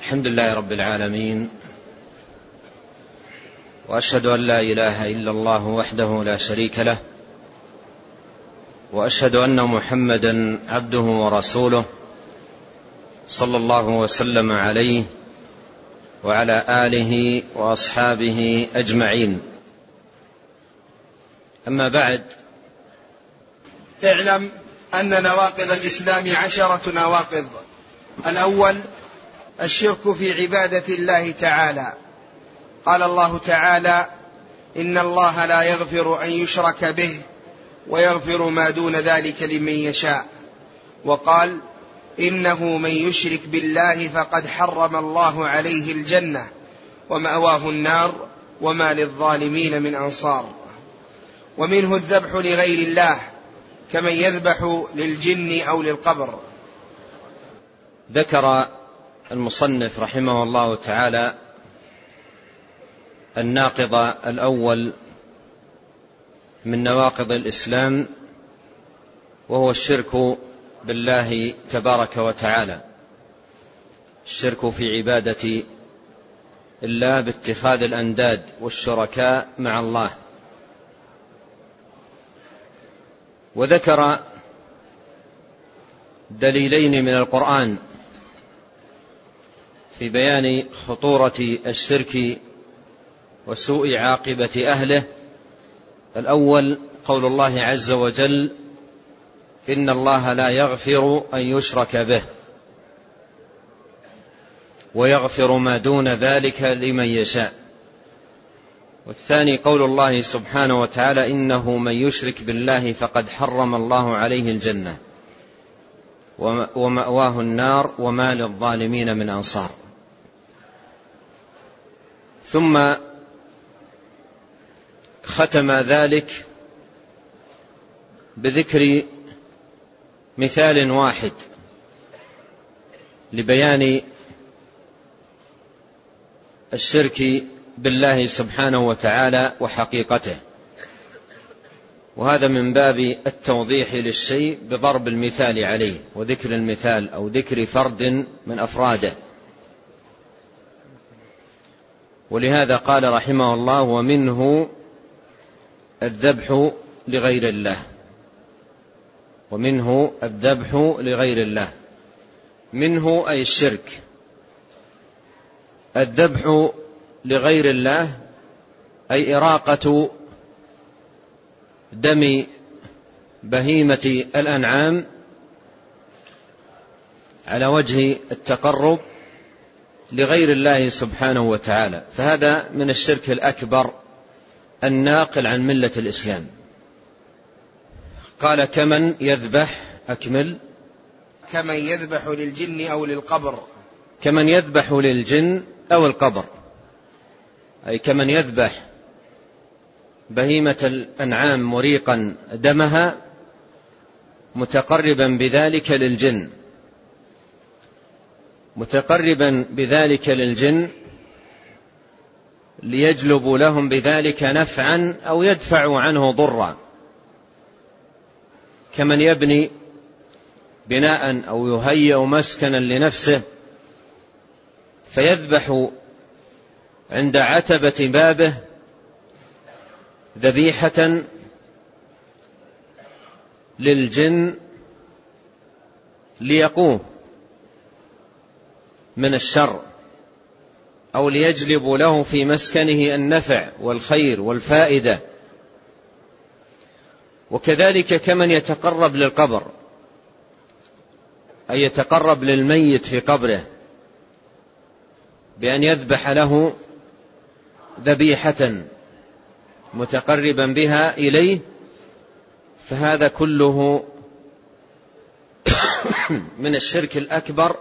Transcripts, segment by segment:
الحمد لله رب العالمين، وأشهد أن لا إله إلا الله وحده لا شريك له، وأشهد أن محمدا عبده ورسوله صلى الله وسلم عليه وعلى آله وأصحابه أجمعين. أما بعد، اعلم أن نواقض الإسلام 10 نواقض. الأول الشرك في عبادة الله تعالى. قال الله تعالى: إن الله لا يغفر أن يشرك به ويغفر ما دون ذلك لمن يشاء. وقال: إنه من يشرك بالله فقد حرم الله عليه الجنة ومأواه النار وما للظالمين من أنصار. ومنه الذبح لغير الله كمن يذبح للجن أو للقبر. ذكر المصنف رحمه الله تعالى الناقض الأول من نواقض الإسلام، وهو الشرك بالله تبارك وتعالى، الشرك في عبادة الله باتخاذ الأنداد والشركاء مع الله. وذكر دليلين من القرآن في بيان خطورة الشرك وسوء عاقبة أهله. الأول قول الله عز وجل: إن الله لا يغفر أن يشرك به ويغفر ما دون ذلك لمن يشاء. والثاني قول الله سبحانه وتعالى: إنه من يشرك بالله فقد حرم الله عليه الجنة ومأواه النار وما للظالمين من أنصار. ثم ختم ذلك بذكر مثال واحد لبيان الشرك بالله سبحانه وتعالى وحقيقته، وهذا من باب التوضيح للشيء بضرب المثال عليه وذكر المثال أو ذكر فرد من أفراده. ولهذا قال رحمه الله: ومنه الذبح لغير الله. ومنه الذبح لغير الله، منه أي الشرك. الذبح لغير الله أي إراقة دم بهيمة الأنعام على وجه التقرب لغير الله سبحانه وتعالى، فهذا من الشرك الأكبر الناقل عن ملة الإسلام. قال: كمن يذبح، أكمل. كمن يذبح للجن أو للقبر. كمن يذبح للجن أو القبر، أي كمن يذبح بهيمة الأنعام مريقا دمها متقربا بذلك للجن، متقربا بذلك للجن ليجلب لهم بذلك نفعا أو يدفع عنه ضرا، كمن يبني بناء أو يهيئ مسكنا لنفسه فيذبح عند عتبة بابه ذبيحة للجن ليقوه من الشر أو ليجلب له في مسكنه النفع والخير والفائدة. وكذلك كمن يتقرب للقبر، أي يتقرب للميت في قبره بأن يذبح له ذبيحة متقربا بها إليه، فهذا كله من الشرك الأكبر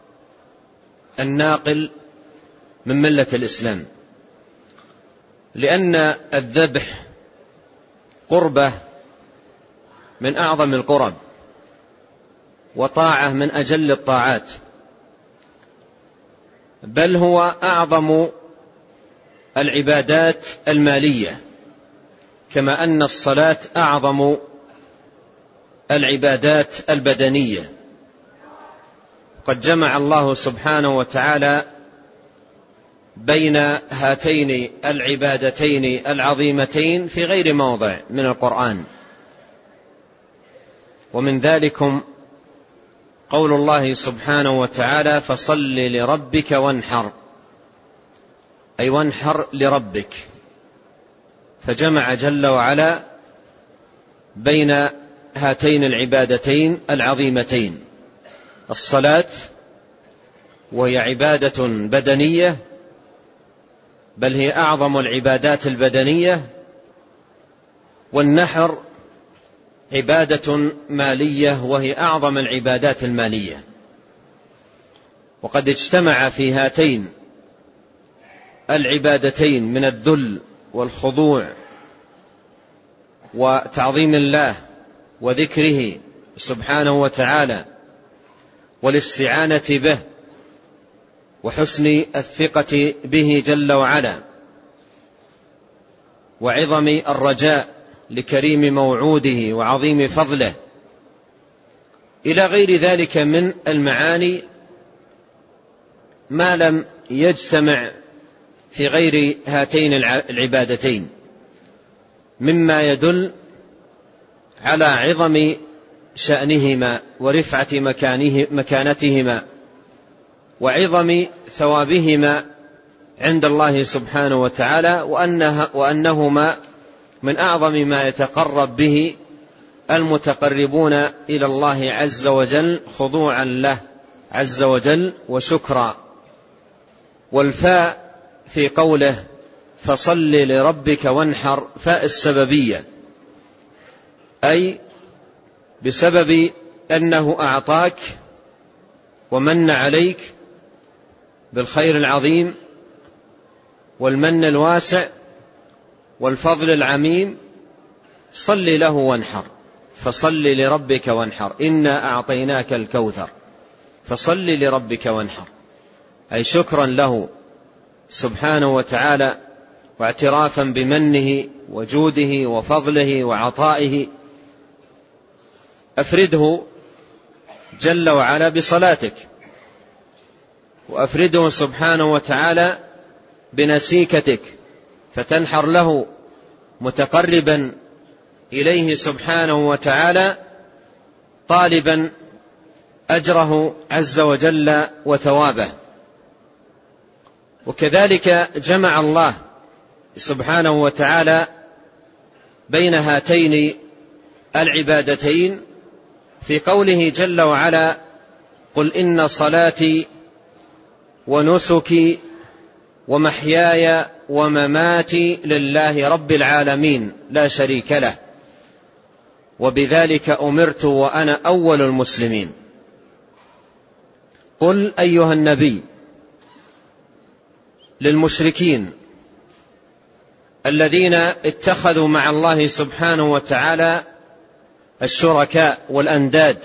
الناقل من ملة الإسلام، لأن الذبح قربة من أعظم القرب وطاعة من أجل الطاعات، بل هو أعظم العبادات المالية، كما أن الصلاة أعظم العبادات البدنية. قد جمع الله سبحانه وتعالى بين هاتين العبادتين العظيمتين في غير موضع من القرآن. ومن ذلكم قول الله سبحانه وتعالى: فصل لربك وانحر، أي وانحر لربك. فجمع جل وعلا بين هاتين العبادتين العظيمتين: الصلاة وهي عبادة بدنية، بل هي أعظم العبادات البدنية، والنحر عبادة مالية وهي أعظم العبادات المالية. وقد اجتمع في هاتين العبادتين من الذل والخضوع وتعظيم الله وذكره سبحانه وتعالى والاستعانة به وحسن الثقة به جل وعلا وعظم الرجاء لكريم موعوده وعظيم فضله، إلى غير ذلك من المعاني ما لم يجتمع في غير هاتين العبادتين، مما يدل على عظم شأنهما ورفعة مكانتهما وعظم ثوابهما عند الله سبحانه وتعالى، وأنهما من أعظم ما يتقرب به المتقربون إلى الله عز وجل خضوعا له عز وجل وشكرا. والفاء في قوله فصل لربك وانحر فاء السببية، أي بسبب أنه أعطاك ومن عليك بالخير العظيم والمن الواسع والفضل العميم، صل له وانحر. فصل لربك وانحر، إنا أعطيناك الكوثر، فصل لربك وانحر، أي شكرا له سبحانه وتعالى واعترافا بمنه وجوده وفضله وعطائه. أفرده جل وعلا بصلاتك، وأفرده سبحانه وتعالى بنسيكتك، فتنحر له متقربا إليه سبحانه وتعالى طالبا أجره عز وجل وثوابه. وكذلك جمع الله سبحانه وتعالى بين هاتين العبادتين في قوله جل وعلا: قل إن صلاتي ونسكي ومحياي ومماتي لله رب العالمين لا شريك له وبذلك أمرت وأنا أول المسلمين. قل أيها النبي للمشركين الذين اتخذوا مع الله سبحانه وتعالى الشركاء والأنداد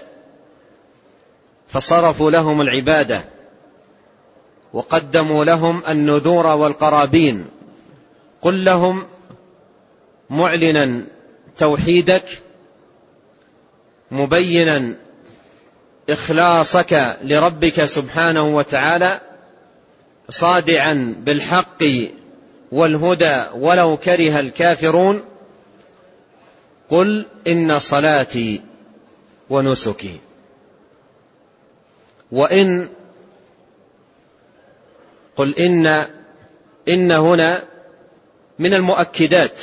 فصرفوا لهم العبادة وقدموا لهم النذور والقرابين، قل لهم معلنا توحيدك مبينا إخلاصك لربك سبحانه وتعالى صادعا بالحق والهدى ولو كره الكافرون، قل إن صلاتي ونسكي. وإن قل إن هنا من المؤكدات،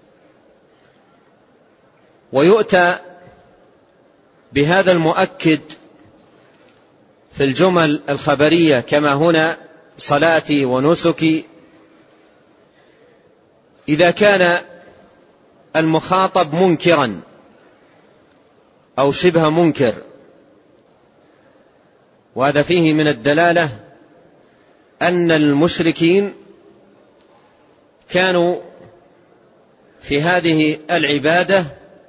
ويؤتى بهذا المؤكد في الجمل الخبرية كما هنا صلاتي ونسكي إذا كان المخاطب منكرا أو شبه منكر، وهذا فيه من الدلالة أن المشركين كانوا في هذه العبادة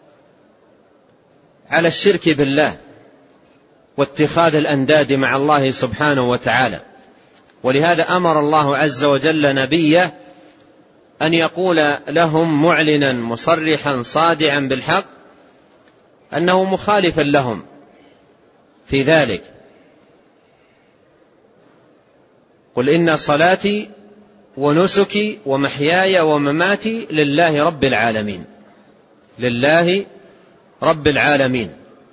على الشرك بالله واتخاذ الأنداد مع الله سبحانه وتعالى، ولهذا أمر الله عز وجل نبيه أن يقول لهم معلنا مصرحا صادعا بالحق أنه مخالفا لهم في ذلك. قل إن صلاتي ونسكي ومحياي ومماتي لله رب العالمين، لله رب العالمين،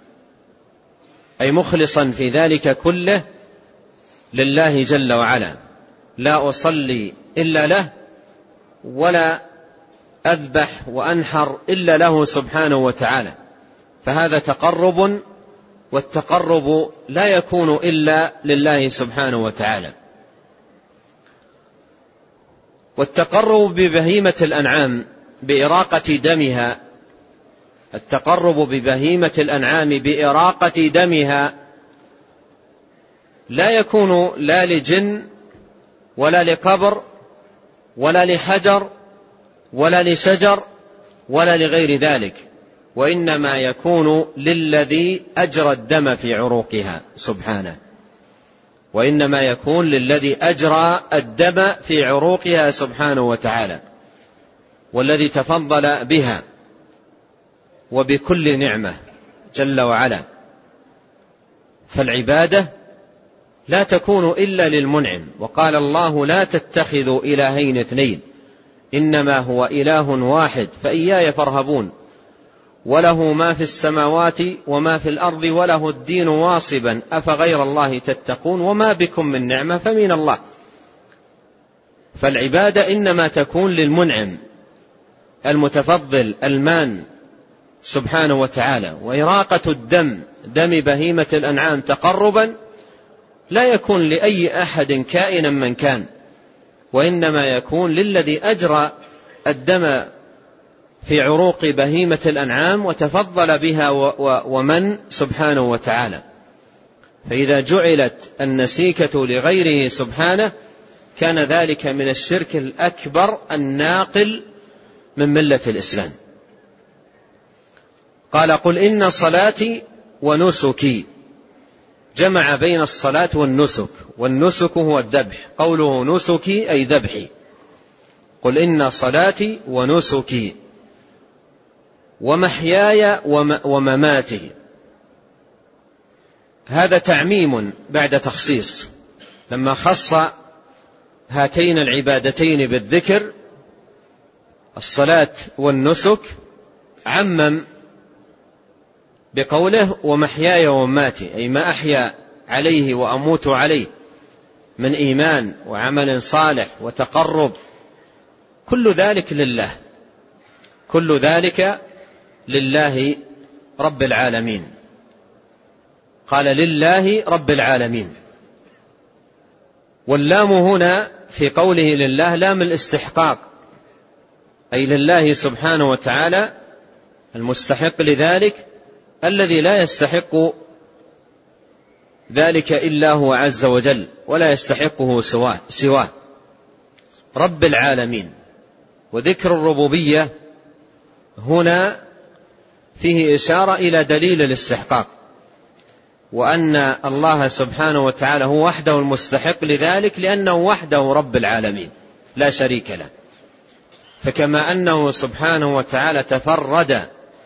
أي مخلصا في ذلك كله لله جل وعلا، لا أصلي إلا له ولا أذبح وأنحر إلا له سبحانه وتعالى، فهذا تقرب، والتقرب لا يكون إلا لله سبحانه وتعالى. والتقرب ببهيمة الأنعام بإراقة دمها، التقرب ببهيمة الأنعام بإراقة دمها لا يكون لا لجن ولا لقبر ولا لحجر ولا لشجر ولا لغير ذلك، وإنما يكون للذي أجرى الدم في عروقها سبحانه، وإنما يكون للذي أجرى الدم في عروقها سبحانه وتعالى، والذي تفضل بها وبكل نعمة جل وعلا. فالعبادة لا تكون إلا للمنعم، وقال الله: لا تتخذوا إلهين اثنين إنما هو إله واحد فإياي فارهبون، وله ما في السماوات وما في الأرض وله الدين واصبا أفغير الله تتقون وما بكم من نعمة فمن الله. فالعبادة إنما تكون للمنعم المتفضل المان سبحانه وتعالى. وإراقة الدم، دم بهيمة الأنعام، تقربا لا يكون لأي أحد كائنا من كان، وإنما يكون للذي أجرى الدم في عروق بهيمة الأنعام وتفضل بها ومن سبحانه وتعالى. فإذا جعلت النسيكة لغيره سبحانه كان ذلك من الشرك الأكبر الناقل من ملة الإسلام. قال: قل إن صلاتي ونسكي، جمع بين الصلاة والنسك، والنسك هو الذبح، قوله نسكي أي ذبحي. قل إن صلاتي ونسكي ومحياي ومماتي، هذا تعميم بعد تخصيص، لما خص هاتين العبادتين بالذكر الصلاة والنسك عمم بقوله ومحياي ومماتي، أي ما أحيا عليه وأموت عليه من إيمان وعمل صالح وتقرب، كل ذلك لله، كل ذلك لله رب العالمين. قال لله رب العالمين، واللام هنا في قوله لله لام الاستحقاق، أي لله سبحانه وتعالى المستحق لذلك، الذي لا يستحق ذلك إلا هو عز وجل، ولا يستحقه سواه رب العالمين. وذكر الربوبية هنا فيه إشارة إلى دليل الاستحقاق، وأن الله سبحانه وتعالى هو وحده المستحق لذلك، لأنه وحده رب العالمين لا شريك له. فكما أنه سبحانه وتعالى تفرد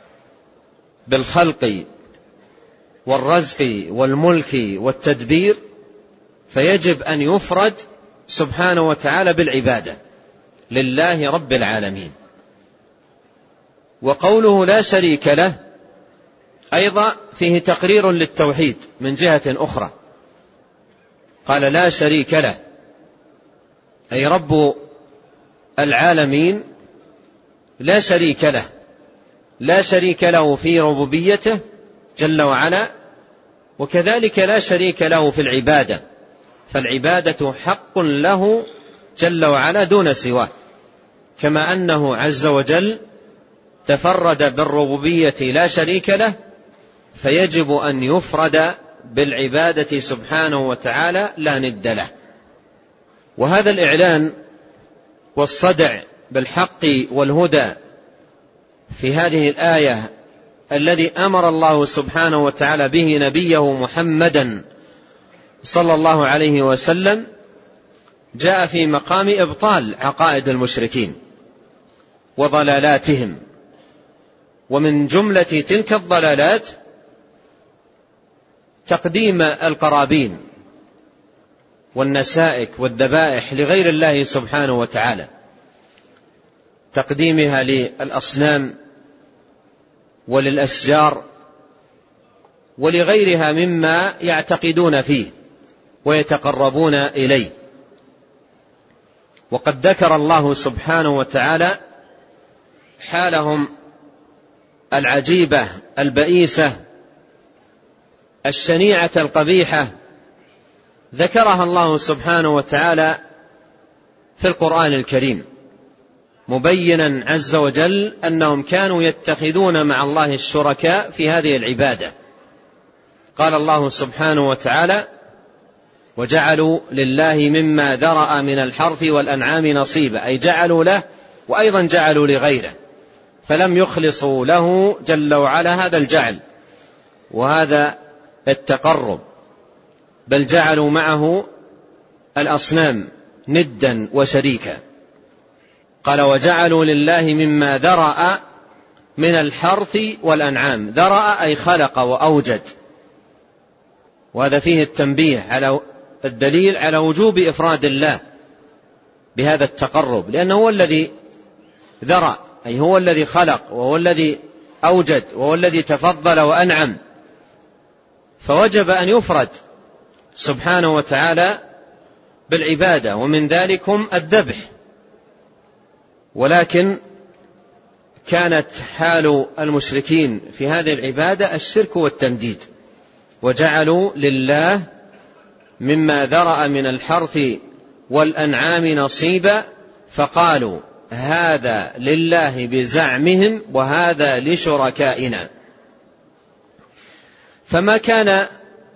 بالخلق والرزق والملك والتدبير، فيجب أن يفرد سبحانه وتعالى بالعبادة لله رب العالمين. وقوله لا شريك له أيضا فيه تقرير للتوحيد من جهة أخرى، قال لا شريك له، أي رب العالمين لا شريك له، لا شريك له في ربوبيته جل وعلا، وكذلك لا شريك له في العبادة، فالعبادة حق له جل وعلا دون سواه، كما أنه عز وجل تفرد بالربوبية لا شريك له، فيجب أن يفرد بالعبادة سبحانه وتعالى لا ند له. وهذا الإعلان والصدع بالحق والهدى في هذه الآية الذي أمر الله سبحانه وتعالى به نبيه محمدا صلى الله عليه وسلم جاء في مقام إبطال عقائد المشركين وضلالاتهم. ومن جملة تلك الضلالات تقديم القرابين والنسائك والذبائح لغير الله سبحانه وتعالى، تقديمها للأصنام وللأشجار ولغيرها مما يعتقدون فيه ويتقربون إليه. وقد ذكر الله سبحانه وتعالى حالهم العجيبة البئيسة الشنيعة القبيحة، ذكرها الله سبحانه وتعالى في القرآن الكريم، مبينا عز وجل أنهم كانوا يتخذون مع الله الشركاء في هذه العبادة. قال الله سبحانه وتعالى: وجعلوا لله مما ذرأ من الحرث والأنعام نصيبا، أي جعلوا له وأيضا جعلوا لغيره، فلم يخلصوا له جل وعلا هذا الجعل وهذا التقرب، بل جعلوا معه الأصنام ندا وشريكا. قال: وجعلوا لله مما ذرأ من الحرث والأنعام. ذرأ أي خلق وأوجد، وهذا فيه التنبيه على الدليل على وجوب إفراد الله بهذا التقرب، لأنه هو الذي ذرأ، أي هو الذي خلق وهو الذي أوجد وهو الذي تفضل وأنعم، فوجب أن يفرد سبحانه وتعالى بالعبادة، ومن ذلكم الذبح. ولكن كانت حال المشركين في هذه العبادة الشرك والتنديد. وجعلوا لله مما ذرأ من الحرث والأنعام نصيبا فقالوا هذا لله بزعمهم وهذا لشركائنا. فما كان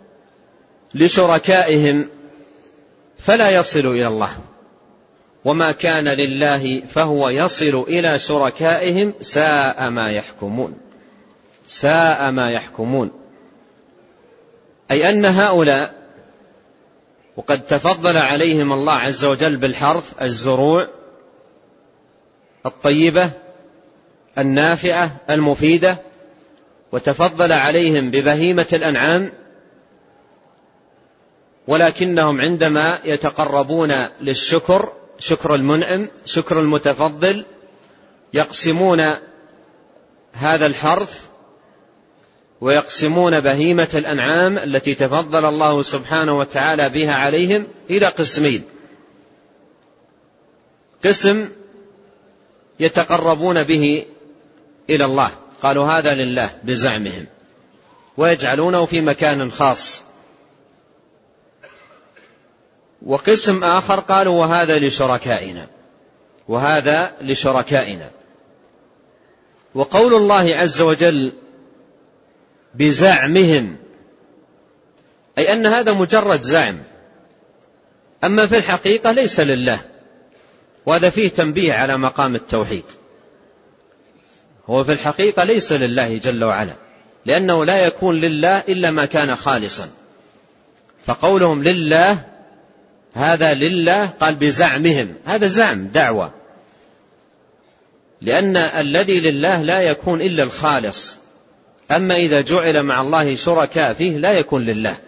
لشركائهم فلا يصل إلى الله، وما كان لله فهو يصل إلى شركائهم. ساء ما يحكمون. ساء ما يحكمون، أي أن هؤلاء وقد تفضل عليهم الله عز وجل بالحرث، الزروع الطيبة النافعة المفيدة، وتفضل عليهم ببهيمة الأنعام، ولكنهم عندما يتقربون للشكر، شكر المنعم شكر المتفضل، يقسمون هذا الحرث ويقسمون بهيمة الأنعام التي تفضل الله سبحانه وتعالى بها عليهم إلى قسمين: قسم يتقربون به إلى الله، قالوا هذا لله بزعمهم، ويجعلونه في مكان خاص، وقسم آخر قالوا وهذا لشركائنا، وهذا لشركائنا. وقول الله عز وجل بزعمهم، أي أن هذا مجرد زعم، أما في الحقيقة ليس لله، وهذا فيه تنبيه على مقام التوحيد. هو في الحقيقة ليس لله جل وعلا، لأنه لا يكون لله إلا ما كان خالصا. فقولهم لله هذا لله، قال بزعمهم، هذا زعم دعوة، لأن الذي لله لا يكون إلا الخالص، أما إذا جعل مع الله شركاء فيه لا يكون لله،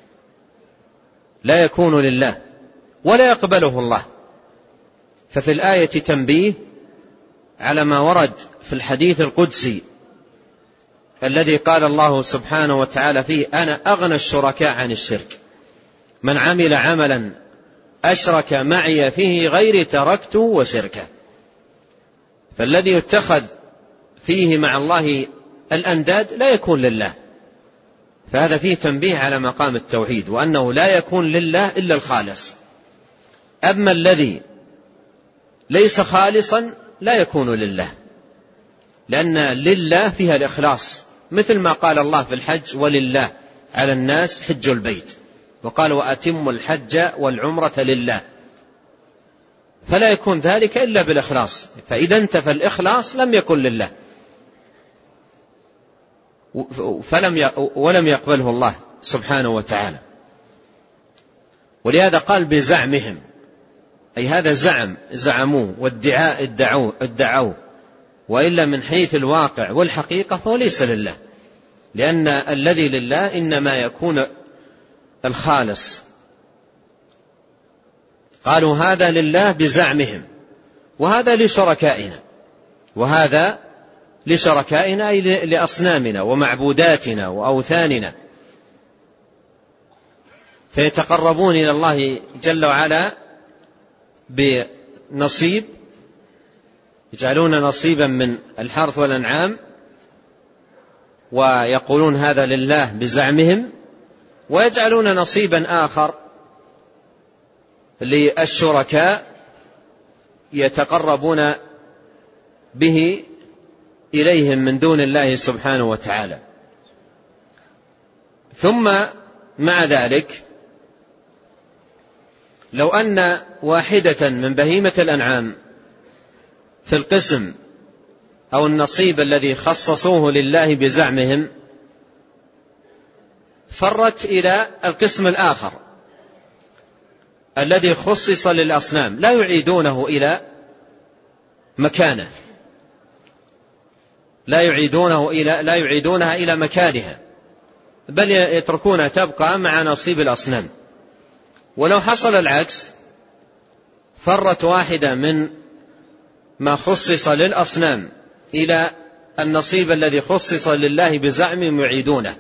لا يكون لله ولا يقبله الله. ففي الآية تنبيه على ما ورد في الحديث القدسي الذي قال الله سبحانه وتعالى فيه: أنا أغنى الشركاء عن الشرك، من عمل عملا أشرك معي فيه غيري تركته وشركه. فالذي يتخذ فيه مع الله الأنداد لا يكون لله، فهذا فيه تنبيه على مقام التوحيد، وأنه لا يكون لله إلا الخالص. أما الذي ليس خالصا لا يكون لله، لأن لله فيها الإخلاص، مثل ما قال الله في الحج: ولله على الناس حج البيت، وقال: وأتموا الحج والعمرة لله. فلا يكون ذلك إلا بالإخلاص، فإذا انتفى الإخلاص لم يكن لله، ولم يقبله الله سبحانه وتعالى. ولهذا قال بزعمهم، أي هذا زعم زعموه، والدعاء ادعوه، وإلا من حيث الواقع والحقيقة فهو ليس لله، لأن الذي لله إنما يكون الخالص قالوا هذا لله بزعمهم وهذا لشركائنا، وهذا لشركائنا أي لأصنامنا ومعبوداتنا وأوثاننا، فيتقربون إلى الله جل وعلا بنصيب، يجعلون نصيبا من الحرث والأنعام ويقولون هذا لله بزعمهم، ويجعلون نصيبا آخر للشركاء يتقربون به إليهم من دون الله سبحانه وتعالى. ثم مع ذلك لو أن واحدة من بهيمة الأنعام في القسم أو النصيب الذي خصصوه لله بزعمهم فرت إلى القسم الآخر الذي خصص للأصنام، لا يعيدونه إلى مكانه، لا يعيدونها إلى مكانها، بل يتركونها تبقى مع نصيب الأصنام. ولو حصل العكس، فرت واحدة من ما خصص للأصنام إلى النصيب الذي خصص لله بزعمهم يعيدونه.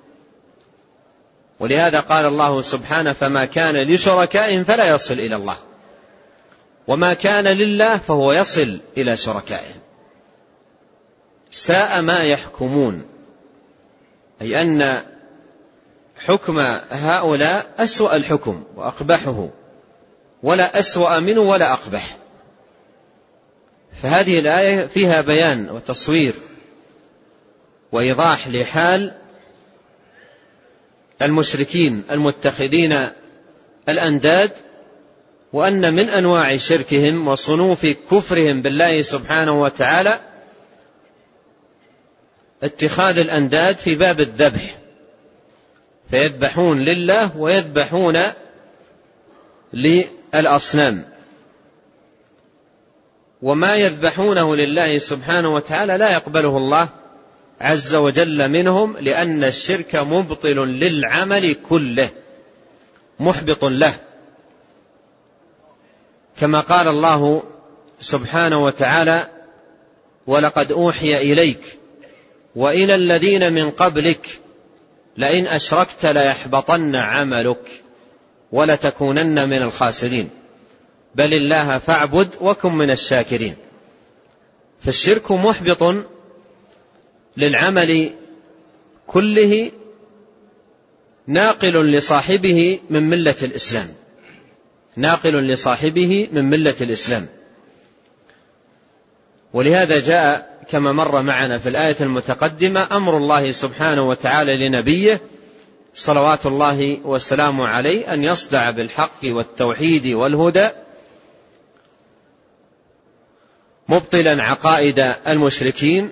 ولهذا قال الله سبحانه فما كان لشركائهم فلا يصل إلى الله، وما كان لله فهو يصل إلى شركائهم. ساء ما يحكمون، أي أن حكم هؤلاء أسوأ الحكم وأقبحه، ولا أسوأ منه ولا أقبح. فهذه الآية فيها بيان وتصوير وإيضاح لحال المشركين المتخذين الأنداد، وأن من أنواع شركهم وصنوف كفرهم بالله سبحانه وتعالى اتخاذ الأنداد في باب الذبح، فيذبحون لله ويذبحون للأصنام، وما يذبحونه لله سبحانه وتعالى لا يقبله الله عز وجل منهم، لأن الشرك مبطل للعمل كله، محبط له، كما قال الله سبحانه وتعالى ولقد أوحي إليك وإلى الذين من قبلك لئن أشركت ليحبطن عملك ولتكونن من الخاسرين بل الله فاعبد وكن من الشاكرين. فالشرك محبط للعمل كله، ناقل لصاحبه من ملة الإسلام، ناقل لصاحبه من ملة الإسلام. ولهذا جاء كما مر معنا في الآية المتقدمة أمر الله سبحانه وتعالى لنبيه صلوات الله وسلامه عليه أن يصدع بالحق والتوحيد والهدى، مبطلا عقائد المشركين،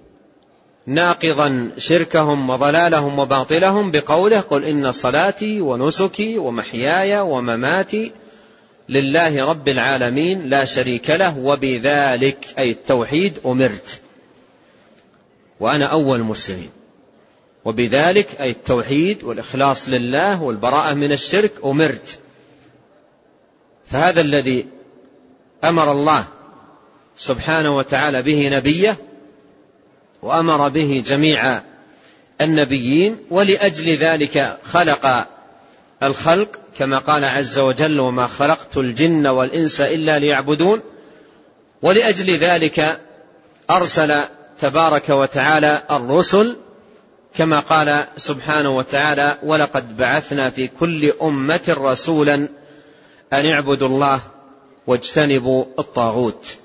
ناقضا شركهم وضلالهم وباطلهم بقوله قل إن صلاتي ونسكي ومحياي ومماتي لله رب العالمين لا شريك له وبذلك أي التوحيد أمرت وأنا أول المسلمين. وبذلك أي التوحيد والإخلاص لله والبراءة من الشرك أمرت. فهذا الذي أمر الله سبحانه وتعالى به نبيه، وأمر به جميع النبيين، ولأجل ذلك خلق الخلق كما قال عز وجل وما خلقت الجن والإنس إلا ليعبدون. ولأجل ذلك أرسل تبارك وتعالى الرسل كما قال سبحانه وتعالى ولقد بعثنا في كل أمة رسولا أن اعبدوا الله واجتنبوا الطاغوت.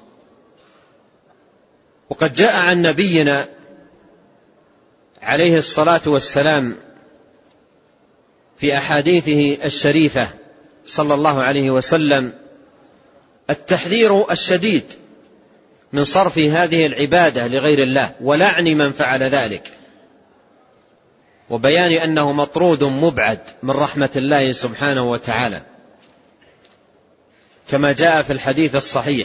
وقد جاء عن نبينا عليه الصلاة والسلام في أحاديثه الشريفة صلى الله عليه وسلم التحذير الشديد من صرف هذه العبادة لغير الله ولعن من فعل ذلك، وبيان أنه مطرود مبعد من رحمة الله سبحانه وتعالى، كما جاء في الحديث الصحيح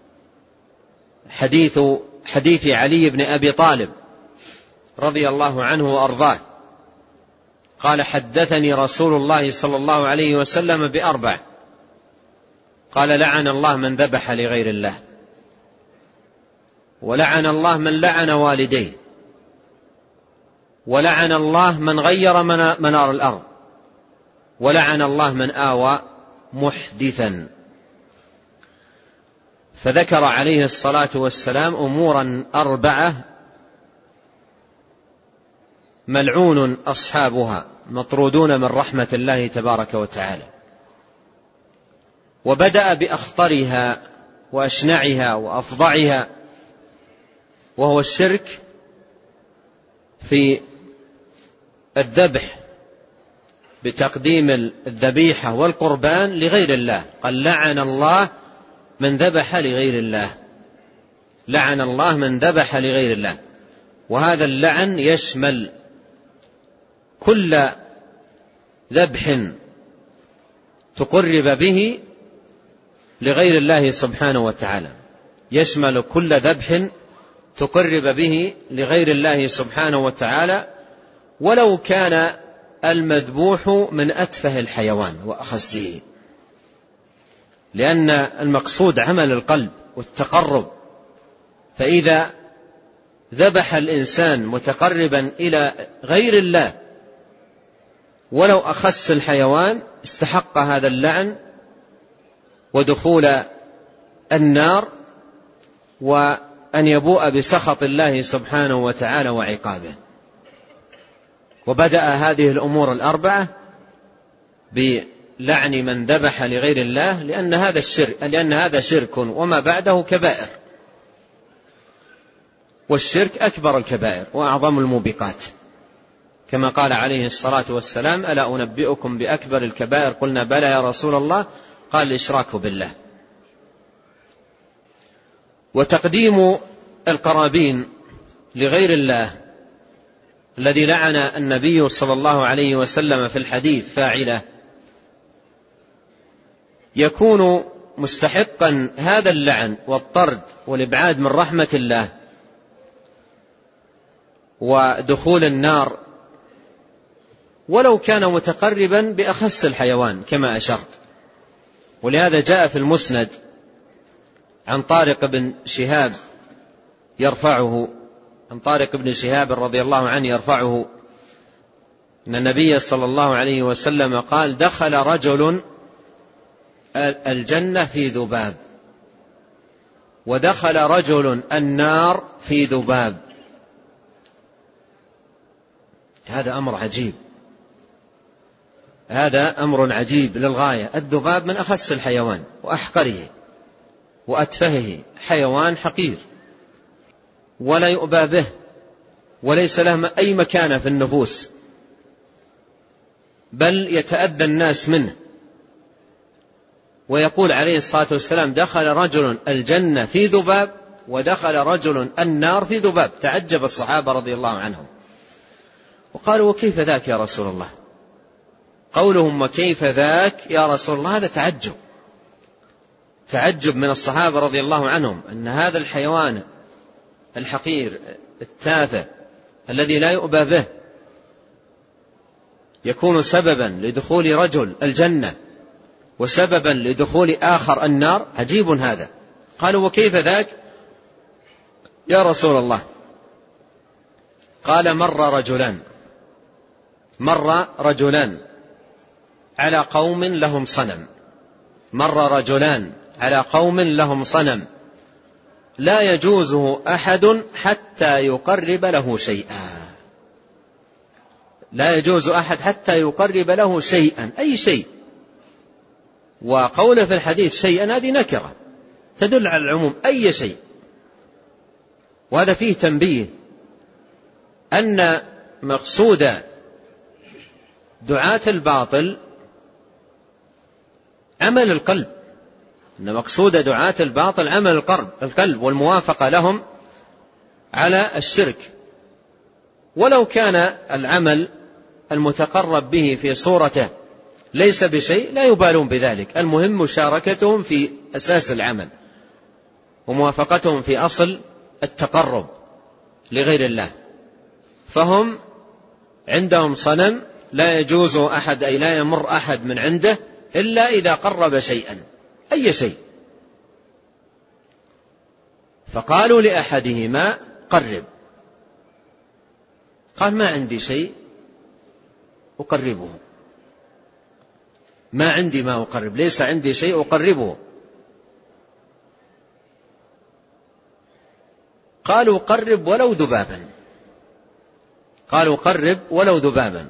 حديث علي بن أبي طالب رضي الله عنه وأرضاه قال حدثني رسول الله صلى الله عليه وسلم بأربع: قال لعن الله من ذبح لغير الله، ولعن الله من لعن والديه، ولعن الله من غير منار الأرض، ولعن الله من آوى محدثا. فذكر عليه الصلاة والسلام أمورا 4 ملعون أصحابها مطرودون من رحمة الله تبارك وتعالى، وبدأ بأخطرها وأشنعها وأفظعها، وهو الشرك في الذبح بتقديم الذبيحة والقربان لغير الله. قال لعن الله من ذبح لغير الله، لعن الله من ذبح لغير الله. وهذا اللعن يشمل كل ذبح تقرب به لغير الله سبحانه وتعالى، يشمل كل ذبح تقرب به لغير الله سبحانه وتعالى، ولو كان المذبوح من أتفه الحيوان وأخسه، لأن المقصود عمل القلب والتقرب. فإذا ذبح الإنسان متقربا إلى غير الله ولو أخس الحيوان استحق هذا اللعن ودخول النار، وأن يبوء بسخط الله سبحانه وتعالى وعقابه. وبدأ هذه الأمور 4 بلعن من ذبح لغير الله، لأن هذا شرك وما بعده كبائر، والشرك أكبر الكبائر وأعظم الموبقات، كما قال عليه الصلاة والسلام: ألا أنبئكم بأكبر الكبائر؟ قلنا بلى يا رسول الله، قال الإشراك بالله. وتقديم القرابين لغير الله الذي لعن النبي صلى الله عليه وسلم في الحديث فاعله يكون مستحقا هذا اللعن والطرد والإبعاد من رحمة الله ودخول النار، ولو كان متقربا بأخس الحيوان كما أشرت. ولهذا جاء في المسند عن طارق بن شهاب يرفعه، عن طارق بن شهاب رضي الله عنه يرفعه أن النبي صلى الله عليه وسلم قال: دخل رجل الجنة في ذباب، ودخل رجل النار في ذباب. هذا أمر عجيب، هذا أمر عجيب للغاية. الذباب من أخس الحيوان وأحقره وأتفهه، حيوان حقير ولا يؤبى به وليس له أي مكانة في النفوس، بل يتأذى الناس منه. ويقول عليه الصلاة والسلام: دخل رجل الجنة في ذباب، ودخل رجل النار في ذباب. تعجب الصحابة رضي الله عنهم وقالوا: وكيف ذاك يا رسول الله؟ قولهم وكيف ذاك يا رسول الله هذا تعجب من الصحابة رضي الله عنهم، أن هذا الحيوان الحقير التافه الذي لا يؤبى به يكون سببا لدخول رجل الجنة وسببا لدخول آخر النار. عجيب هذا. قالوا: وكيف ذاك يا رسول الله؟ قال: مر رجلان على قوم لهم صنم، مر رجلان على قوم لهم صنم لا يجوزه أحد حتى يقرب له شيئا، لا يجوز أحد حتى يقرب له شيئا، أي شيء. وقوله في الحديث شيئا هذه نكرة تدل على العموم، أي شيء. وهذا فيه تنبيه أن مقصود دعاة الباطل عمل القلب، أن مقصود دعاة الباطل عمل القلب والموافقة لهم على الشرك، ولو كان العمل المتقرب به في صورته ليس بشيء لا يبالون بذلك. المهم مشاركتهم في أساس العمل وموافقتهم في أصل التقرب لغير الله. فهم عندهم صنم لا يجوز أحد، أي لا يمر أحد من عنده إلا إذا قرب شيئا، أي شيء. فقالوا لأحدهما قرب، قال ما عندي شيء أقربه، ما عندي ما أقرب، ليس عندي شيء أقربه. قالوا قرب ولو ذبابا، قالوا قرب ولو ذبابا.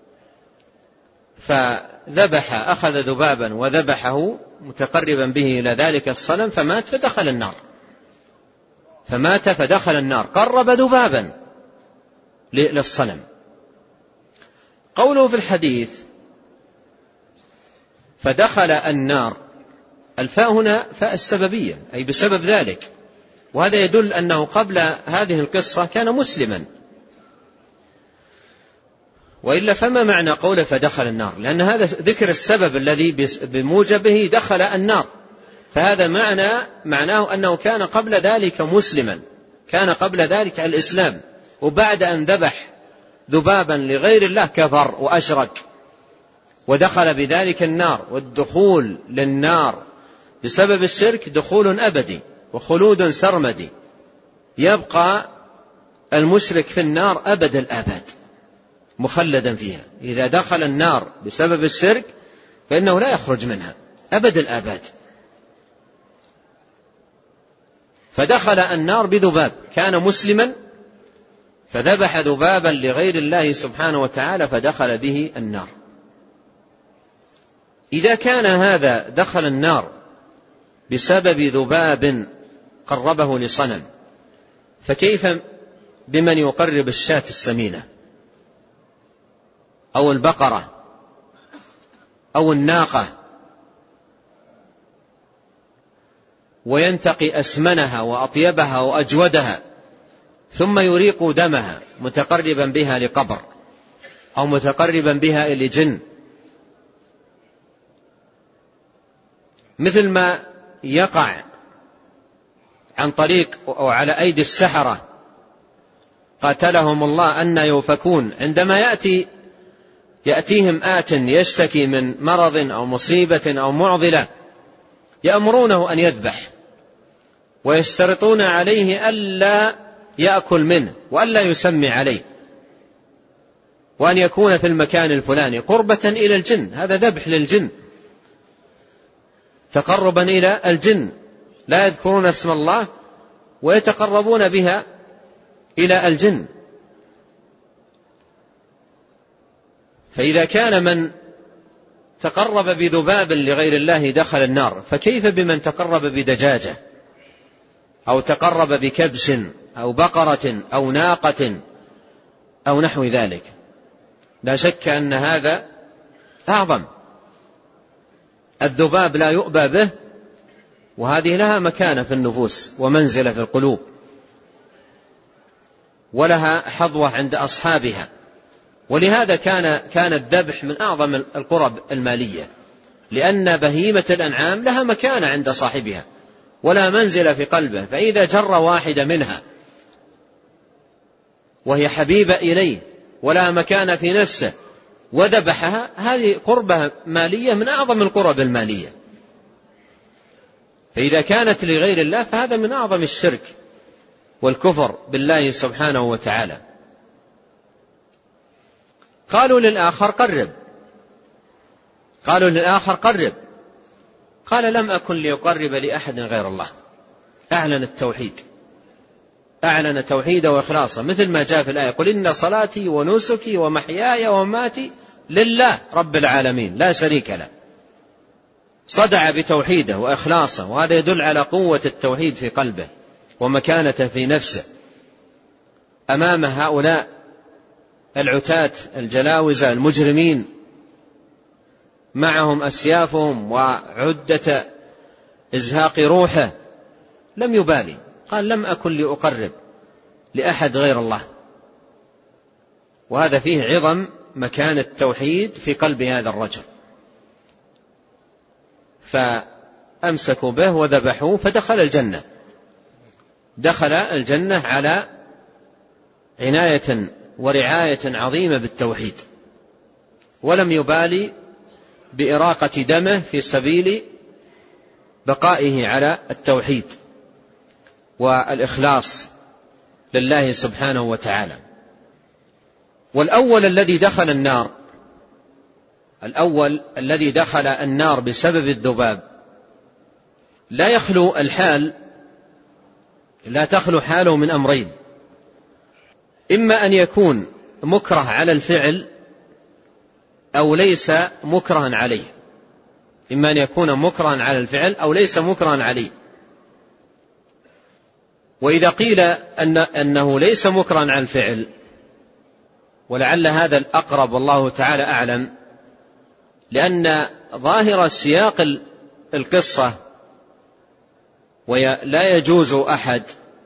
فذبح، أخذ ذبابا وذبحه متقربا به إلى ذلك الصنم، فمات فدخل النار، فمات فدخل النار، قرب ذبابا للصنم. قوله في الحديث فدخل النار، الفاء هنا فاء السببية، أي بسبب ذلك، وهذا يدل أنه قبل هذه القصة كان مسلما، وإلا فما معنى قوله فدخل النار؟ لأن هذا ذكر السبب الذي بموجبه دخل النار، فهذا معناه أنه كان قبل ذلك مسلما، كان قبل ذلك على الإسلام، وبعد أن ذبح ذبابا لغير الله كفر وأشرك ودخل بذلك النار. والدخول للنار بسبب الشرك دخول أبدي وخلود سرمدي، يبقى المشرك في النار أبد الآباد مخلدا فيها. إذا دخل النار بسبب الشرك فإنه لا يخرج منها أبد الآباد. فدخل النار بذباب، كان مسلما فذبح ذبابا لغير الله سبحانه وتعالى فدخل به النار. إذا كان هذا دخل النار بسبب ذباب قربه لصنم، فكيف بمن يقرب الشاة السمينة أو البقرة أو الناقة وينتقي أسمنها وأطيبها وأجودها ثم يريق دمها متقربا بها لقبر أو متقربا بها إلى جن، مثل ما يقع عن طريق أو على أيدي السحرة قاتلهم الله أن يوفكون، عندما يأتيهم آت يشتكي من مرض أو مصيبة أو معضلة يأمرونه أن يذبح، ويشترطون عليه ألا يأكل منه وألا يسمي عليه، وأن يكون في المكان الفلاني قربة إلى الجن. هذا ذبح للجن، تقربا إلى الجن، لا يذكرون اسم الله ويتقربون بها إلى الجن. فإذا كان من تقرب بذباب لغير الله دخل النار، فكيف بمن تقرب بدجاجة أو تقرب بكبش أو بقرة أو ناقة أو نحو ذلك؟ لا شك أن هذا أعظم. الذباب لا يؤبى به، وهذه لها مكانة في النفوس ومنزلة في القلوب، ولها حظوة عند أصحابها، ولهذا كان الذبح من أعظم القرب المالية، لأن بهيمة الأنعام لها مكانة عند صاحبها ولا منزلة في قلبه، فإذا جر واحدة منها وهي حبيبة إليه ولا مكان في نفسه وذبحها، هذه قربة مالية من أعظم القرب المالية. فإذا كانت لغير الله فهذا من أعظم الشرك والكفر بالله سبحانه وتعالى. قالوا للآخر قرب، قال لم أكن لأقرب لأحد غير الله. أعلن التوحيد، أعلن توحيده وإخلاصه، مثل ما جاء في الآية قل إن صلاتي ونسكي ومحياي ومماتي لله رب العالمين لا شريك له. صدع بتوحيده وإخلاصه، وهذا يدل على قوة التوحيد في قلبه ومكانته في نفسه أمام هؤلاء العتاة الجلاوزة المجرمين، معهم أسيافهم وعدة إزهاق روحه، لم يبالي، قال لم أكن لأقرب لأحد غير الله. وهذا فيه عظم مكان التوحيد في قلب هذا الرجل. فأمسكوا به وذبحوه فدخل الجنة، دخل الجنة على عناية ورعاية عظيمة بالتوحيد، ولم يبالي بإراقة دمه في سبيل بقائه على التوحيد والإخلاص لله سبحانه وتعالى. والأول الذي دخل النار بسبب الذباب لا تخلو حاله من أمرين: إما أن يكون مكره على الفعل أو ليس مكرها عليه، إما أن يكون مكرها على الفعل أو ليس مكرها عليه. وإذا قيل أنه ليس مكرها على الفعل، ولعل هذا الأقرب والله تعالى أعلم، لأن ظاهر سياق القصة ولا يجوز أحد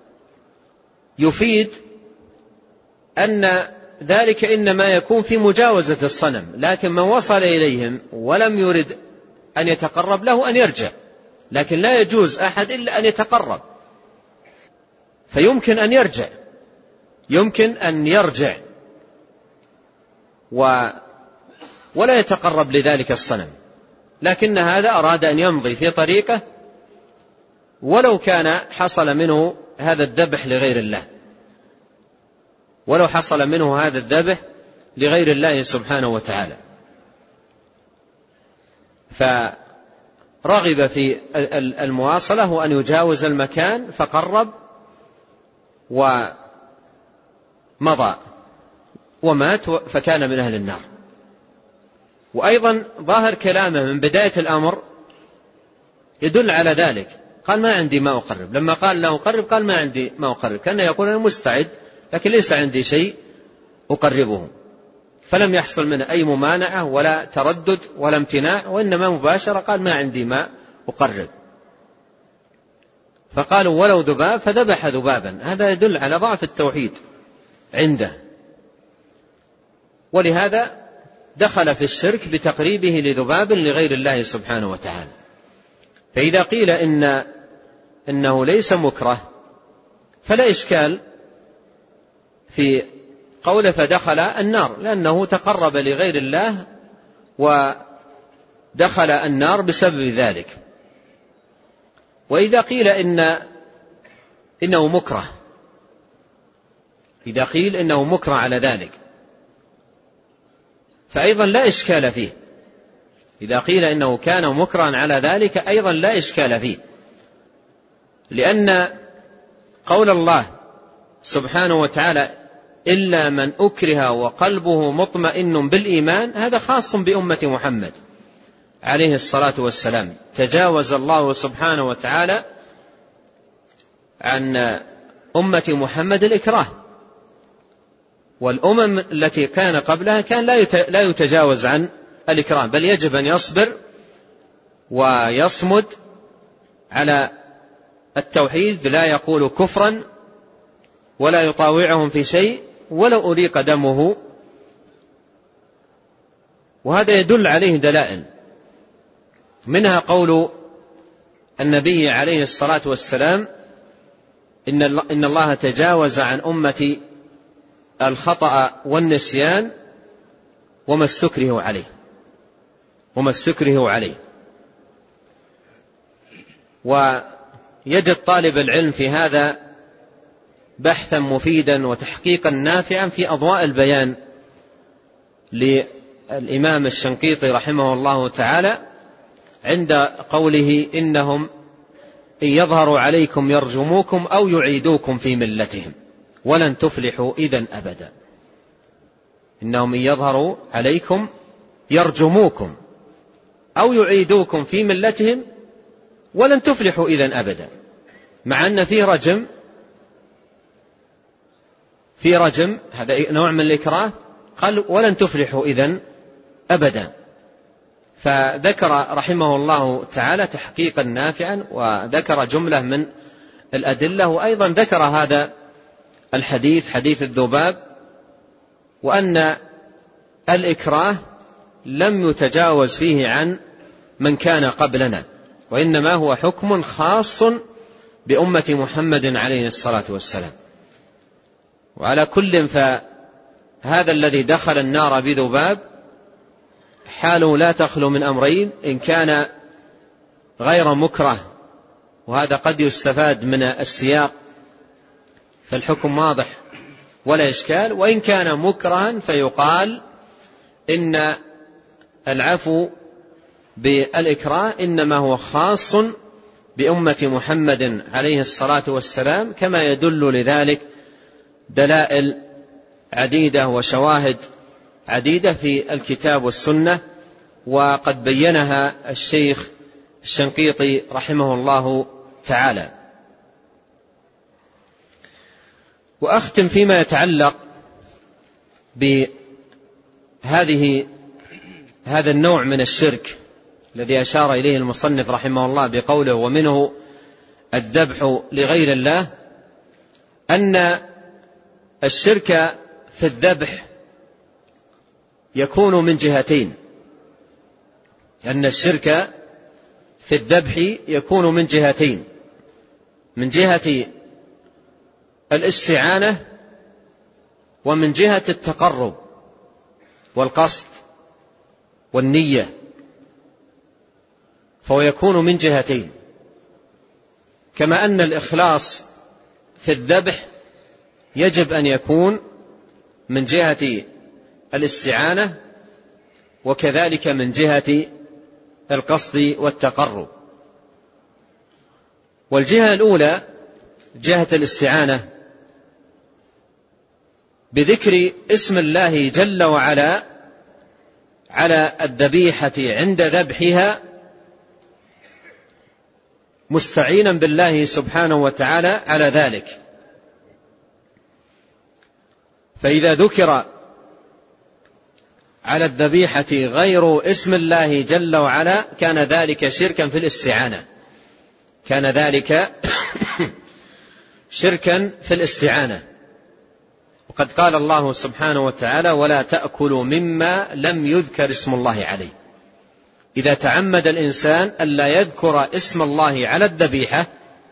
يفيد أن ذلك إنما يكون في مجاوزة الصنم، لكن من وصل إليهم ولم يرد أن يتقرب له أن يرجع، لكن لا يجوز أحد إلا أن يتقرب، فيمكن أن يرجع ولا يتقرب لذلك الصنم، لكن هذا أراد أن يمضي في طريقه ولو كان حصل منه هذا الذبح لغير الله سبحانه وتعالى. فرغب في المواصلة وأن يجاوز المكان فقرب ومضى ومات فكان من أهل النار. وأيضا ظاهر كلامه من بداية الأمر يدل على ذلك، قال ما عندي ما أقرب، لما قال له قرب قال ما عندي ما أقرب، كان يقول أنا مستعد لكن ليس عندي شيء أقربه، فلم يحصل منه أي ممانعة ولا تردد ولا امتناع، وإنما مباشرة قال ما عندي ما أقرب. فقالوا ولو ذباب فذبح ذبابا، هذا يدل على ضعف التوحيد عنده، ولهذا دخل في الشرك بتقريبه لذباب لغير الله سبحانه وتعالى. فإذا قيل إنه ليس مكره فلا إشكال في قوله فدخل النار، لأنه تقرب لغير الله ودخل النار بسبب ذلك. وإذا قيل إنه مكره، إذا قيل إنه مكره على ذلك فأيضا لا إشكال فيه، إذا قيل إنه كان مكرها على ذلك أيضا لا إشكال فيه، لأن قول الله سبحانه وتعالى إلا من أكره وقلبه مطمئن بالإيمان هذا خاص بأمة محمد عليه الصلاة والسلام. تجاوز الله سبحانه وتعالى عن أمة محمد الإكراه، والأمم التي كان قبلها كان لا يتجاوز عن الإكراه، بل يجب أن يصبر ويصمد على التوحيد، لا يقول كفرا ولا يطاوعهم في شيء ولو أريق دمه. وهذا يدل عليه دلائل، منها قول النبي عليه الصلاة والسلام إن الله تجاوز عن أمتي الخطأ والنسيان وما استكره عليه. ويجد طالب العلم في هذا بحثا مفيدا وتحقيقا نافعا في أضواء البيان للإمام الشنقيطي رحمه الله تعالى عند قوله إنهم إن يظهروا عليكم يرجموكم أو يعيدوكم في ملتهم ولن تفلحوا إذن أبدا. إنهم إن يظهروا عليكم يرجموكم أو يعيدوكم في ملتهم ولن تفلحوا إذن أبدا، مع أن في رجم هذا نوع من الإكراه، قال ولن تفلحوا إذن أبدا. فذكر رحمه الله تعالى تحقيقا نافعا وذكر جملة من الأدلة، وأيضا ذكر هذا الحديث حديث الذباب، وأن الإكراه لم يتجاوز فيه عن من كان قبلنا، وإنما هو حكم خاص بأمة محمد عليه الصلاة والسلام. وعلى كل فهذا الذي دخل النار بذباب حاله لا تخلو من أمرين: إن كان غير مكره، وهذا قد يستفاد من السياق، فالحكم واضح ولا إشكال. وإن كان مكرها فيقال إن العفو بالإكراه إنما هو خاص بأمة محمد عليه الصلاة والسلام، كما يدل لذلك دلائل عديدة وشواهد عديدة في الكتاب والسنة، وقد بينها الشيخ الشنقيطي رحمه الله تعالى. وأختم فيما يتعلق هذا النوع من الشرك الذي أشار إليه المصنف رحمه الله بقوله ومنه الذبح لغير الله، أن الشرك في الذبح يكون من جهتين. أن الشرك في الذبح يكون من جهتين: من جهة الاستعانة ومن جهة التقرب والقصد والنية، فهو يكون من جهتين. كما أن الإخلاص في الذبح يجب أن يكون من جهة الاستعانة وكذلك من جهة القصد والتقرب. والجهة الأولى جهة الاستعانة بذكر اسم الله جل وعلا على الذبيحة عند ذبحها، مستعينا بالله سبحانه وتعالى على ذلك. فإذا ذكر على الذبيحة غير اسم الله جل وعلا كان ذلك شركا في الاستعانة، كان ذلك شركا في الاستعانة. وقد قال الله سبحانه وتعالى ولا تأكلوا مما لم يذكر اسم الله عليه. إذا تعمد الإنسان ألا يذكر اسم الله على الذبيحة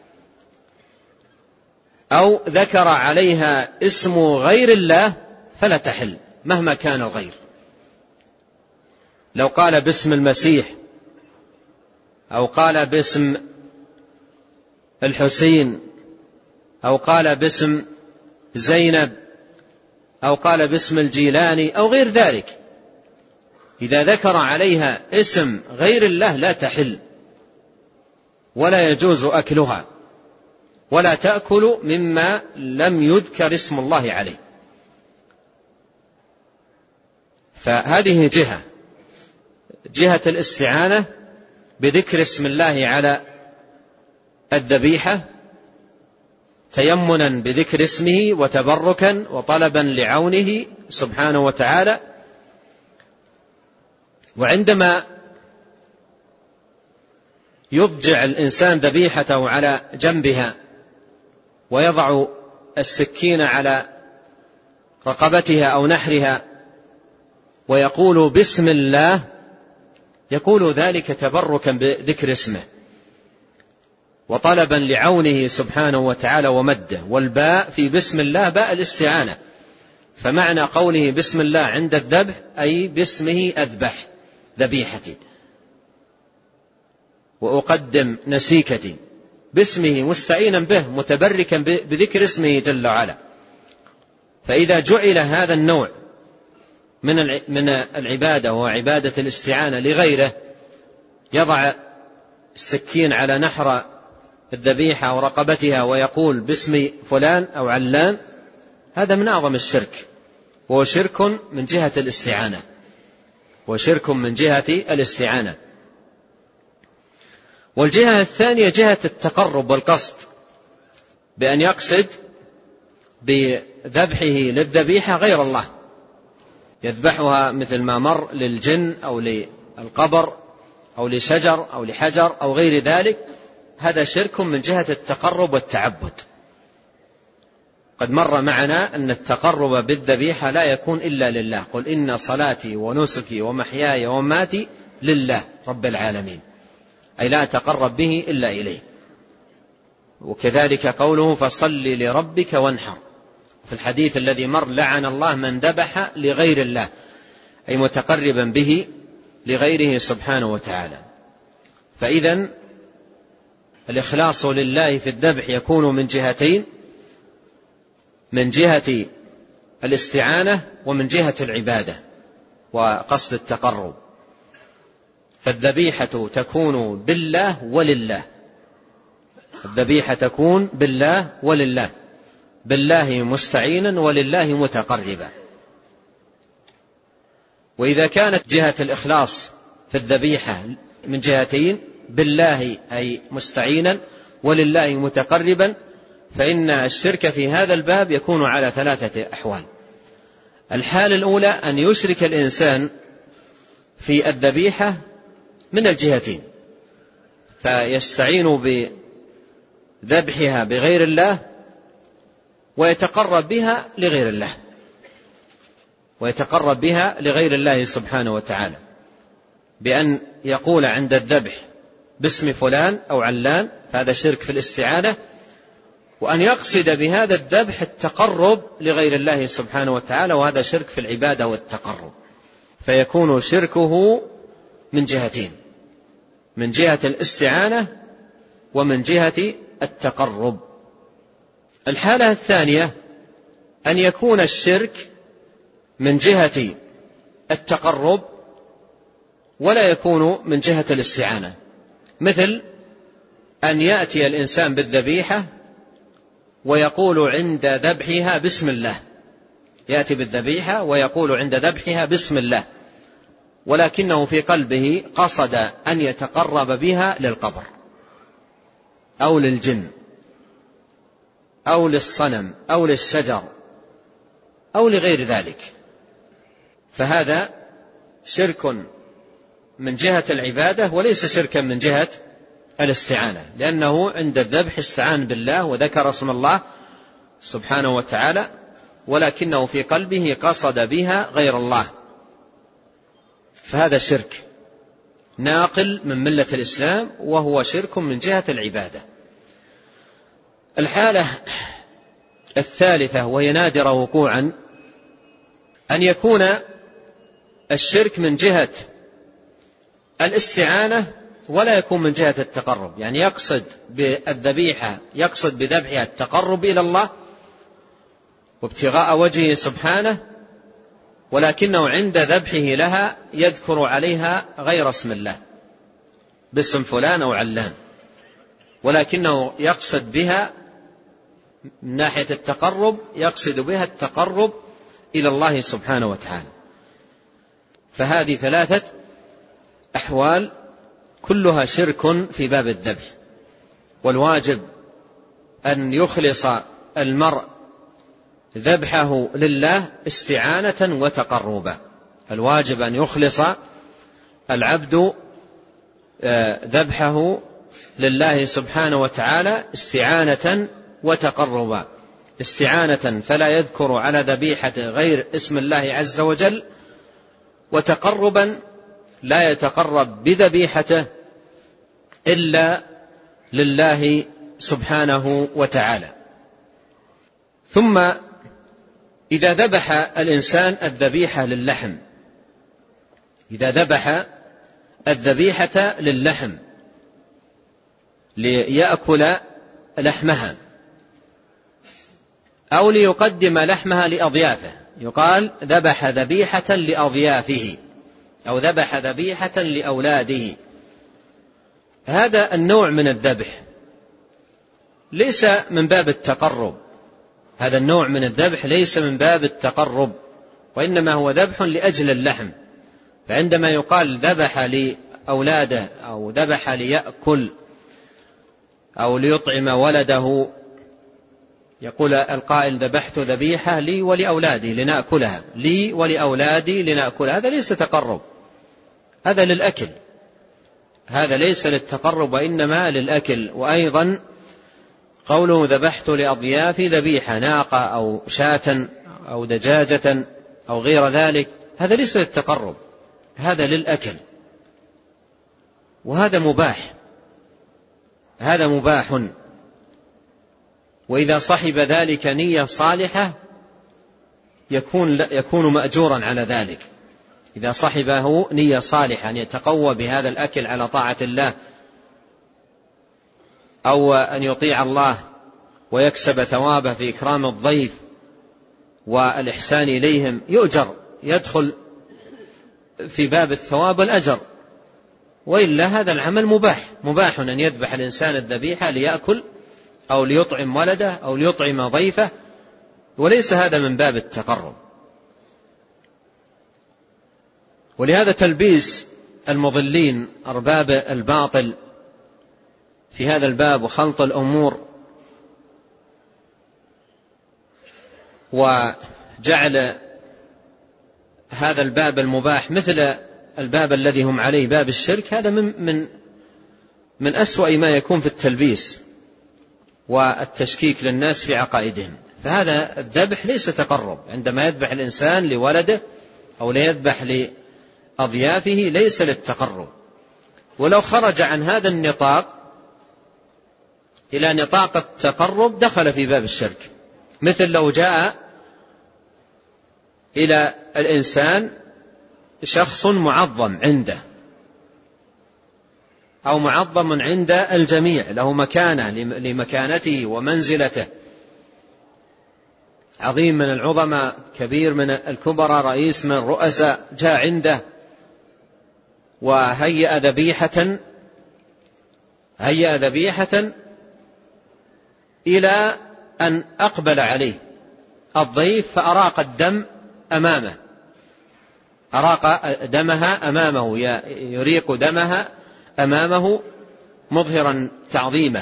أو ذكر عليها اسم غير الله فلا تحل مهما كان الغير. لو قال باسم المسيح أو قال باسم الحسين أو قال باسم زينب أو قال باسم الجيلاني أو غير ذلك، إذا ذكر عليها اسم غير الله لا تحل ولا يجوز أكلها. ولا تأكل مما لم يذكر اسم الله عليه. فهذه جهة الاستعانة بذكر اسم الله على الذبيحة تيمنا بذكر اسمه وتبركا وطلبا لعونه سبحانه وتعالى. وعندما يضجع الإنسان ذبيحته على جنبها ويضع السكين على رقبتها أو نحرها ويقول بسم الله، يقول ذلك تبركا بذكر اسمه وطلبا لعونه سبحانه وتعالى ومده. والباء في بسم الله باء الاستعانة، فمعنى قوله بسم الله عند الذبح أي باسمه أذبح ذبيحتي وأقدم نسيكتي، باسمه مستعينا به متبركا بذكر اسمه جل وعلا. فإذا جعل هذا النوع من العبادة وهو عبادة الاستعانة لغيره، يضع السكين على نحر الذبيحة أو رقبتها ويقول باسم فلان أو علان، هذا من أعظم الشرك، وهو شرك من جهة الاستعانة، وشرك من جهة الاستعانة. والجهة الثانية جهة التقرب والقصد، بأن يقصد بذبحه للذبيحة غير الله، يذبحها مثل ما مر للجن أو للقبر أو لشجر أو لحجر أو غير ذلك، هذا شرك من جهة التقرب والتعبد. قد مر معنا أن التقرب بالذبيحة لا يكون إلا لله، قل إن صلاتي ونسكي ومحياي ومماتي لله رب العالمين، أي لا تقرب به إلا إليه. وكذلك قوله فصل لربك وانحر، في الحديث الذي مر لعن الله من ذبح لغير الله، أي متقربا به لغيره سبحانه وتعالى. فإذن الإخلاص لله في الذبح يكون من جهتين: من جهة الاستعانة ومن جهة العبادة وقصد التقرب. فالذبيحة تكون بالله ولله، الذبيحة تكون بالله ولله، بالله مستعينا ولله متقربا. وإذا كانت جهة الإخلاص في الذبيحة من جهتين: بالله أي مستعينا ولله متقربا، فإن الشرك في هذا الباب يكون على 3 أحوال. الحالة الأولى أن يشرك الإنسان في الذبيحة من الجهتين، فيستعين بذبحها بغير الله ويتقرب بها لغير الله، ويتقرب بها لغير الله سبحانه وتعالى، بأن يقول عند الذبح باسم فلان أو علان، فهذا شرك في الاستعانة، وأن يقصد بهذا الذبح التقرب لغير الله سبحانه وتعالى، وهذا شرك في العبادة والتقرب. فيكون شركه من جهتين: من جهة الاستعانة ومن جهة التقرب. الحالة الثانية أن يكون الشرك من جهة التقرب ولا يكون من جهة الاستعانة، مثل أن يأتي الإنسان بالذبيحة ويقول عند ذبحها بسم الله، يأتي بالذبيحة ويقول عند ذبحها بسم الله، ولكنه في قلبه قصد أن يتقرب بها للقبر أو للجن أو للصنم أو للشجر أو لغير ذلك، فهذا شرك من جهة العبادة وليس شركا من جهة الاستعانة، لأنه عند الذبح استعان بالله وذكر اسم الله سبحانه وتعالى، ولكنه في قلبه قصد بها غير الله، فهذا شرك ناقل من ملة الإسلام، وهو شرك من جهة العبادة. الحالة الثالثة وهي نادرة وقوعا: أن يكون الشرك من جهة الاستعانة ولا يكون من جهة التقرب، يعني يقصد بالذبيحة، يقصد بذبحها التقرب إلى الله وابتغاء وجهه سبحانه، ولكنه عند ذبحه لها يذكر عليها غير اسم الله باسم فلان أو علان، ولكنه يقصد بها من ناحية التقرب، يقصد بها التقرب إلى الله سبحانه وتعالى. فهذه 3 أحوال كلها شرك في باب الذبح، والواجب أن يخلص المرء ذبحه لله استعانة وتقربا. الواجب أن يخلص العبد ذبحه لله سبحانه وتعالى استعانة وتقربا: استعانة فلا يذكر على ذبيحة غير اسم الله عز وجل، وتقربا لا يتقرب بذبيحته إلا لله سبحانه وتعالى. ثم إذا ذبح الإنسان الذبيحة للحم، إذا ذبح الذبيحة للحم ليأكل لحمها أو ليقدم لحمها لأضيافه، يقال ذبح ذبيحة لأضيافه أو ذبح ذبيحة لأولاده، هذا النوع من الذبح ليس من باب التقرب، هذا النوع من الذبح ليس من باب التقرب، وإنما هو ذبح لأجل اللحم. فعندما يقال ذبح لأولاده أو ذبح ليأكل أو ليطعم ولده، يقول القائل ذبحت ذبيحة لي ولأولادي لنأكلها، لي ولأولادي لنأكلها، هذا ليس تقرب، هذا للأكل، هذا ليس للتقرب وإنما للأكل. وأيضا قوله ذبحت لأضيافي ذبيحة ناقة أو شاة أو دجاجة أو غير ذلك، هذا ليس للتقرب، هذا للأكل، وهذا مباح، هذا مباح. وإذا صحب ذلك نية صالحة يكون مأجورا على ذلك، إذا صحبه نية صالحة أن يتقوى بهذا الأكل على طاعة الله أو أن يطيع الله ويكسب ثوابه في إكرام الضيف والإحسان إليهم يؤجر، يدخل في باب الثواب والأجر. وإلا هذا العمل مباح أن يذبح الإنسان الذبيحة ليأكل أو ليطعم ولده أو ليطعم ضيفه، وليس هذا من باب التقرب. ولهذا تلبيس المضلين أرباب الباطل في هذا الباب وخلط الأمور وجعل هذا الباب المباح مثل الباب الذي هم عليه باب الشرك، هذا من أسوأ ما يكون في التلبيس والتشكيك للناس في عقائدهم. فهذا الذبح ليس تقرب، عندما يذبح الإنسان لولده أو ليذبح لأضيافه ليس للتقرب. ولو خرج عن هذا النطاق إلى نطاق التقرب دخل في باب الشرك، مثل لو جاء إلى الإنسان شخص معظم عنده أو معظم عند الجميع، له مكانة لمكانته ومنزلته، عظيم من العظماء، كبير من الكبراء، رئيس من الرؤساء، جاء عنده وهيأ ذبيحة إلى أن أقبل عليه الضيف فأراق الدم أمامه، أراق دمها أمامه، يريق دمها أمامه مظهرا تعظيمه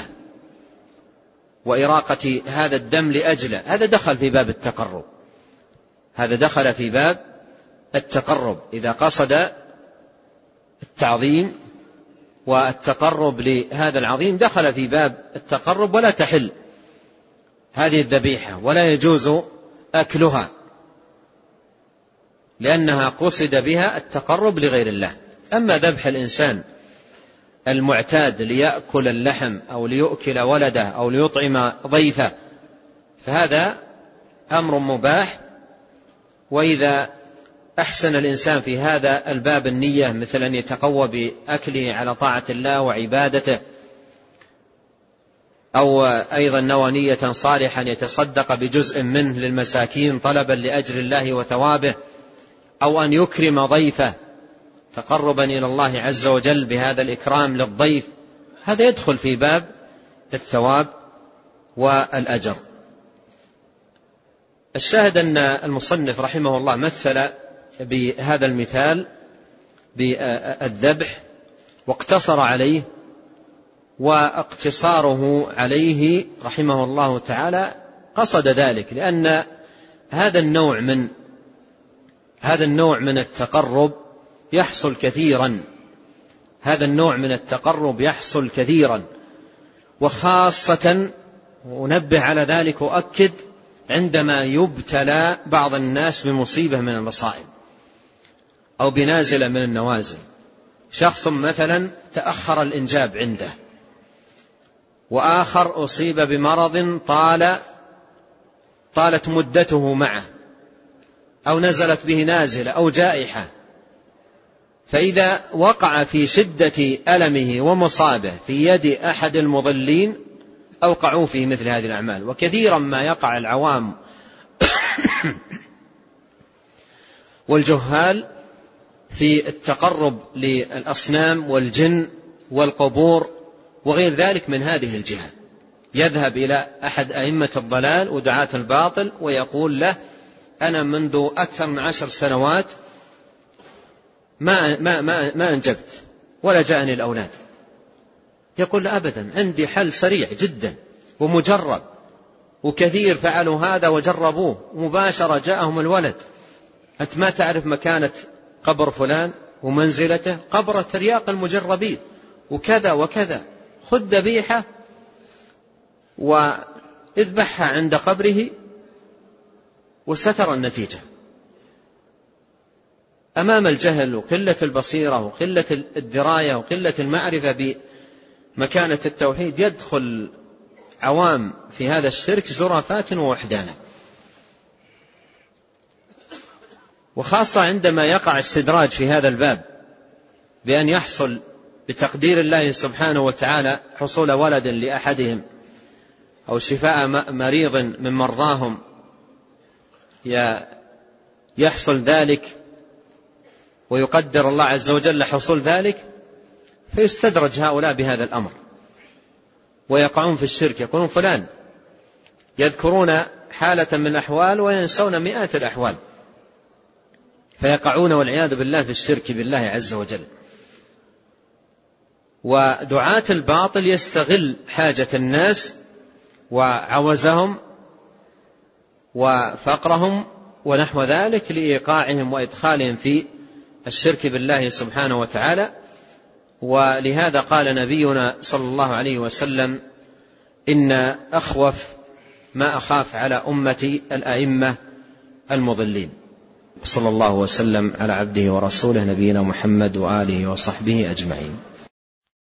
وإراقة هذا الدم لأجله، هذا دخل في باب التقرب، هذا دخل في باب التقرب. إذا قصد التعظيم والتقرب لهذا العظيم دخل في باب التقرب، ولا تحل هذه الذبيحة ولا يجوز أكلها، لأنها قصد بها التقرب لغير الله. أما ذبح الإنسان المعتاد ليأكل اللحم أو ليؤكل ولده أو ليطعم ضيفه فهذا أمر مباح. وإذا أحسن الإنسان في هذا الباب النية، مثل أن يتقوى بأكله على طاعة الله وعبادته، أو أيضا نوى نية صالحا يتصدق بجزء منه للمساكين طلبا لأجر الله وثوابه، أو أن يكرم ضيفه تقربا إلى الله عز وجل بهذا الإكرام للضيف، هذا يدخل في باب الثواب والأجر. الشاهد أن المصنف رحمه الله مثل بهذا المثال بالذبح واقتصر عليه، واقتصاره عليه رحمه الله تعالى قصد ذلك لأن هذا النوع من التقرب يحصل كثيرا، هذا النوع من التقرب يحصل كثيرا، وخاصة ونبه على ذلك وأكد عندما يبتلى بعض الناس بمصيبة من المصائب أو بنازلة من النوازل. شخص مثلا تأخر الإنجاب عنده، وآخر أصيب بمرض طالت مدته معه، أو نزلت به نازلة أو جائحة، فإذا وقع في شدة ألمه ومصابه في يد أحد المضلين أوقعوا فيه مثل هذه الأعمال. وكثيرا ما يقع العوام والجهال في التقرب للأصنام والجن والقبور وغير ذلك من هذه الجهة، يذهب إلى أحد أئمة الضلال ودعاة الباطل ويقول له: أنا منذ أكثر من 10 سنوات ما أنجبت ولا جاءني الأولاد. يقول: أبدا، عندي حل سريع جدا ومجرب، وكثير فعلوا هذا وجربوه مباشرة جاءهم الولد. أنت ما تعرف مكانة قبر فلان ومنزلته؟ قبر ترياق المجربين وكذا وكذا، خذ ذبيحة واذبحها عند قبره وسترى النتيجة. أمام الجهل وقلة البصيرة وقلة الدراية وقلة المعرفة بمكانة التوحيد يدخل عوام في هذا الشرك زرافات ووحدانا، وخاصة عندما يقع استدراج في هذا الباب بأن يحصل بتقدير الله سبحانه وتعالى حصول ولد لأحدهم أو شفاء مريض من مرضاهم يحصل ذلك ويقدر الله عز وجل حصول ذلك، فيستدرج هؤلاء بهذا الأمر ويقعون في الشرك. يقولون فلان، يذكرون حالة من الأحوال وينسون مئات الأحوال، فيقعون والعياذ بالله في الشرك بالله عز وجل. ودعاة الباطل يستغل حاجة الناس وعوزهم وفقرهم ونحو ذلك لإيقاعهم وإدخالهم في الشرك بالله سبحانه وتعالى. ولهذا قال نبينا صلى الله عليه وسلم: إن أخوف ما أخاف على أمتي الأئمة المضلين. صلى الله وسلم على عبده ورسوله نبينا محمد وآله وصحبه أجمعين.